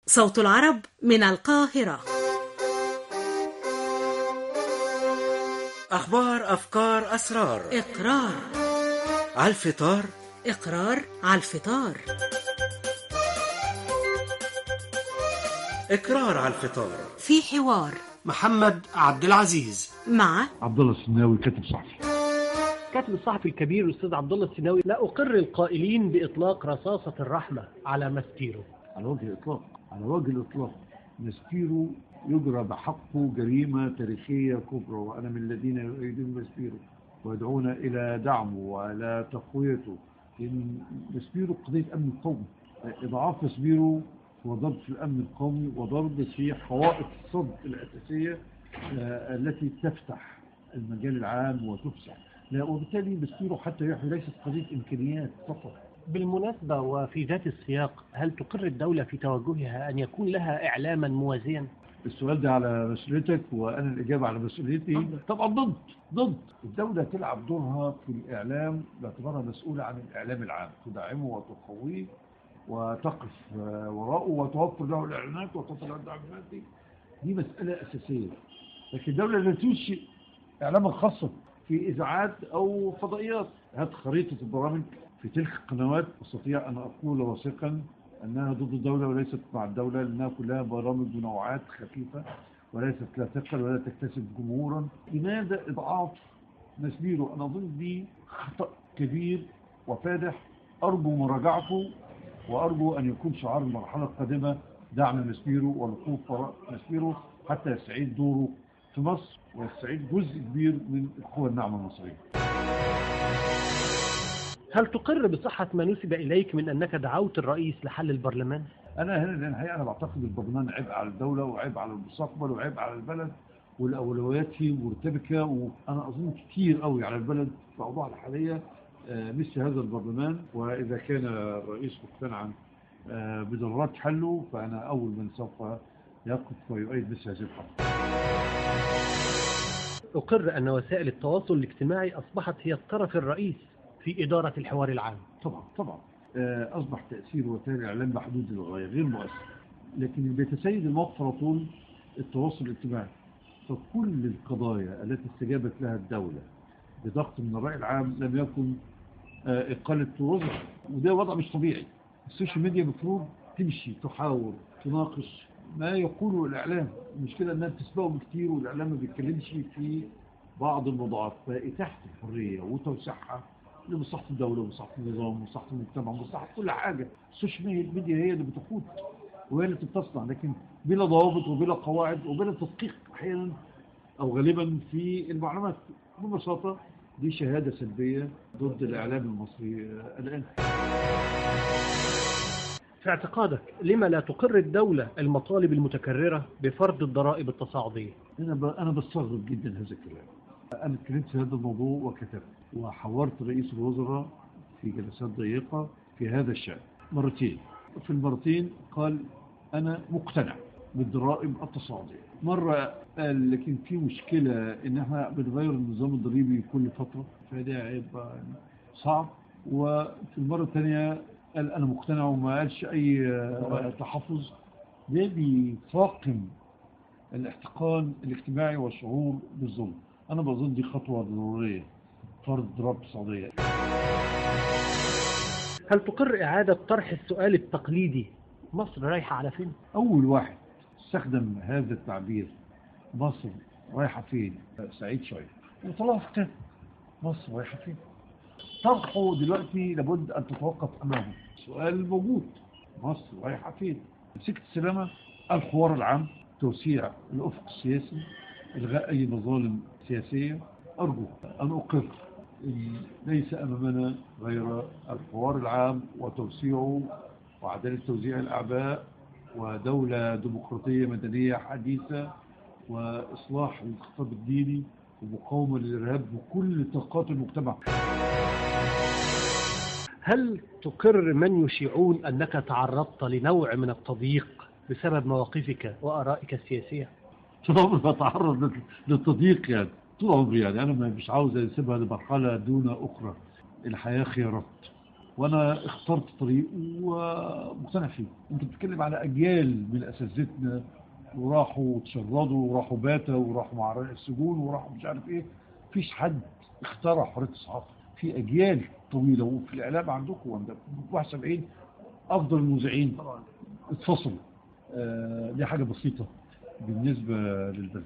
صوت العرب من القاهرة. أخبار، أفكار، أسرار. إقرار على الفطار. إقرار على الفطار. إقرار على الفطار. في حوار محمد عبد العزيز مع عبد الله السناوي، كاتب صحفي. كاتب الصحفي الكبير الأستاذ عبد الله السناوي. لا أقر القائلين بإطلاق رصاصة الرحمة على ماسبيرو. على وجه الإطلاق ماسبيرو يجرى بحقه جريمة تاريخية كبرى، وأنا من الذين يؤيدون ماسبيرو ويدعون إلى دعمه وإلى تقويته. إن ماسبيرو قضية أمن قومي، إضعاف ماسبيرو هو ضرب في الأمن القومي وضرب في حوائط الصد الأساسية التي تفتح المجال العام وتفسح. لا، وبالتالي ماسبيرو حتى يحيي ليست قضية إمكانيات فقط. بالمناسبة وفي ذات السياق، هل تقر الدولة في توجهها أن يكون لها إعلاما موازيا؟ السؤال ده على مسؤوليتك وأنا الإجابة على مسؤوليتي. طبعا ضد. الدولة تلعب دورها في الإعلام باعتبارها مسؤولة عن الإعلام العام، تدعمه وتقويه وتقف وراءه وتوفر له الإعلانات وتصل الدعم المادي. دي مسألة أساسية. لكن الدولة لا تنشئ إعلاما خاصا في إذاعات أو فضائيات. هات خريطة البرامج في تلك القنوات، أستطيع أن أقول واثقا أنها ضد الدولة وليست مع الدولة، لأنها كلها برامج ونوعات خفيفة وليست لا تثقل ولا تكتسب جمهورا. لماذا إضعاف ماسبيرو؟ أنا أظن دي خطأ كبير وفادح، أرجو مراجعته وأرجو أن يكون شعار المرحلة القادمة دعم ماسبيرو والوقوف وراء ماسبيرو حتى يستعيد دوره في مصر ويستعيد جزء كبير من القوى الناعمة المصرية. هل تقر بصحة ما نسب إليك من أنك دعوت الرئيس لحل البرلمان؟ أنا هنا الحقيقة أنا بعتقد البرلمان عبء على الدولة وعبء على المستقبل وعبء على البلد، والأولويات فيه مرتبكة، وأنا أظن كتير قوي على البلد في أوضاعها الحالية مثل هذا البرلمان. وإذا كان الرئيس مقتنعا بضرورات حله فأنا أول من سوف يقف ويؤيد مثل هذه الحرب. أقر أن وسائل التواصل الاجتماعي أصبحت هي الطرف الرئيس في إدارة الحوار العام. طبعا أصبح تأثير وسائل الإعلام محدود للغاية، غير مؤثر. لكن اللي بيتسيد الموقف على طول التواصل الاجتماعي. فكل القضايا التي استجابت لها الدولة بضغط من الرأي العام لم يكن إقالة وزراء، وده وضع مش طبيعي. السوشيال ميديا المفروض تمشي تحاور تناقش ما يقوله الإعلام. المشكلة أنها بتسبقه بكتير والإعلام ما بيتكلمش في بعض الموضوعات. فإتاحة الحرية وتوسيعها لمصلحة الدولة ومصلحة النظام ومصلحة المجتمع ومصلحة كل حاجة. السوشيال ميديا هي اللي بتقود وهي اللي بتصنع، لكن بلا ضوابط وبلا قواعد وبلا تدقيق أحيانا أو غالبا في المعلومات. ببساطة دي شهادة سلبية ضد الإعلام المصري الآن. في اعتقادك لما لا تقر الدولة المطالب المتكررة بفرض الضرائب التصاعدية؟ أنا بستغرب جدا هذا الكلام. أنا اتكلمت في هذا الموضوع وكتبت وحورت رئيس الوزراء في جلسات ضيقة في هذا الشأن مرتين. في المرتين قال أنا مقتنع بالضرائب التصاعدية. مرة قال لكن في مشكلة إن احنا بنغير النظام الضريبي كل فترة فده هيبقى صعب. وفي المرة الثانية قال أنا مقتنع وما قالش أي تحفظ. ده بيفاقم الاحتقان الاجتماعي والشعور بالظلم. أنا بظن دي خطوة ضرورية، فرض ضرائب تصاعدية. هل تقر إعادة طرح السؤال التقليدي مصر رايحة على فين؟ أول واحد استخدم هذا التعبير مصر رايحة فين سعيد شوية وطلع في مصر رايحة فين. طرحه دلوقتي لابد أن تتوقف أمامه. السؤال موجود، مصر رايحة فين؟ مسكت السلامة، الحوار العام، توسيع الأفق السياسي، إلغاء أي مظالم سياسية. أرجو أن أقر ليس أمامنا غير الحوار العام وتوسيعه وعدالة توزيع الأعباء ودولة ديمقراطية مدنية حديثة وإصلاح الخطاب الديني ومقاومة للإرهاب بكل طاقات المجتمع. هل تقر من يشيعون أنك تعرضت لنوع من التضييق بسبب مواقفك وآرائك السياسية؟ طول عمري بتعرض للتضييق يعني طول عمري. يعني أنا مش عاوز أسيبها لمرحلة دون أخرى. الحياة خيارات وانا اخترت طريق ومقتنع فيه. انت بتتكلم على اجيال من اساتذتنا وراحوا تشردوا وراحوا باتوا وراحوا مع السجون وراحوا مش عارف ايه. مفيش حد اخترع حريه الصحافه، في اجيال طويله. وفي الاعلام عندكم عند 71 افضل المذيعين اتفصلوا. دي حاجه بسيطه بالنسبه للبلد.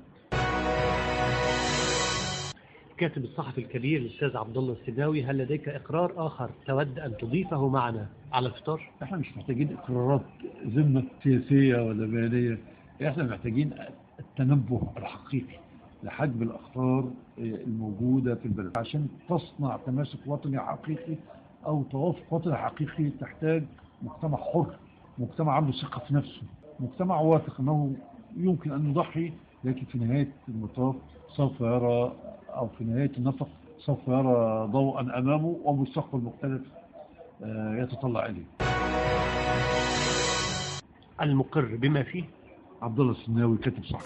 الكاتب الصحفي الكبير الأستاذ عبد الله السناوي، هل لديك إقرار آخر تود أن تضيفه معنا على الفطار؟ احنا مش محتاجين اقرارات ذمه سياسيه ولا ماليه، احنا محتاجين التنبه الحقيقي لحجم الاخطار الموجوده في البلد عشان تصنع تماسك وطني حقيقي او توافق وطني حقيقي. تحتاج مجتمع حر، مجتمع عنده ثقه في نفسه، مجتمع واثق انه يمكن ان يضحي، لكن في نهايه المطاف سوف يرى، أو في نهاية النفق سوف يرى ضوءا أمامه ومستقبل مختلف يتطلع إليه. المقر بما فيه عبد الله السناوي، كاتب صحفي.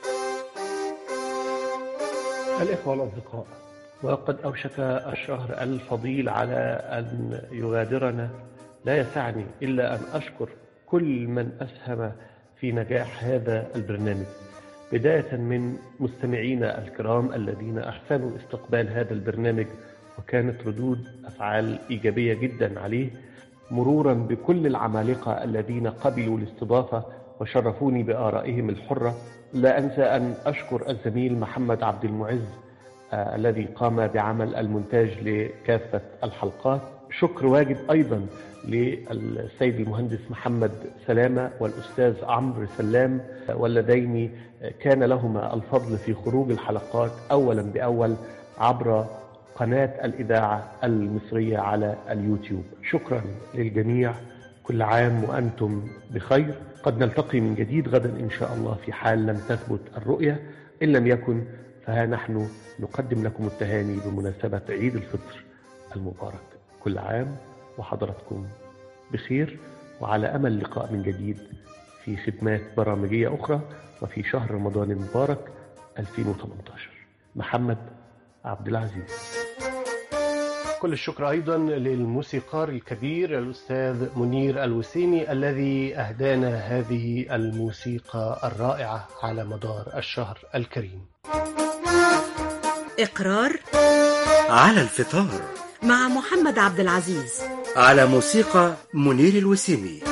الإخوة والأصدقاء، وقد أوشك الشهر الفضيل على أن يغادرنا. لا يسعني إلا أن أشكر كل من أسهم في نجاح هذا البرنامج، بداية من مستمعينا الكرام الذين أحسنوا استقبال هذا البرنامج وكانت ردود أفعال إيجابية جدا عليه، مرورا بكل العمالقة الذين قبلوا الاستضافة وشرفوني بآرائهم الحرة. لا أنسى أن أشكر الزميل محمد عبد المعز الذي قام بعمل المونتاج لكافة الحلقات. شكر واجب أيضا للسيد المهندس محمد سلامة والأستاذ عمرو سلام، واللذين كان لهما الفضل في خروج الحلقات أولا بأول عبر قناة الإذاعة المصرية على اليوتيوب. شكرا للجميع، كل عام وأنتم بخير. قد نلتقي من جديد غدا إن شاء الله في حال لم تثبت الرؤية، إن لم يكن فها نحن نقدم لكم التهاني بمناسبة عيد الفطر المبارك. كل عام وحضراتكم بخير، وعلى أمل لقاء من جديد في خدمات برامجية أخرى وفي شهر رمضان المبارك 2018. محمد عبد العزيز. كل الشكر أيضا للموسيقار الكبير الأستاذ منير الوسيمي الذي أهدانا هذه الموسيقى الرائعة على مدار الشهر الكريم. إقرار على الفطار مع محمد عبد العزيز، على موسيقى منير الوسيمي.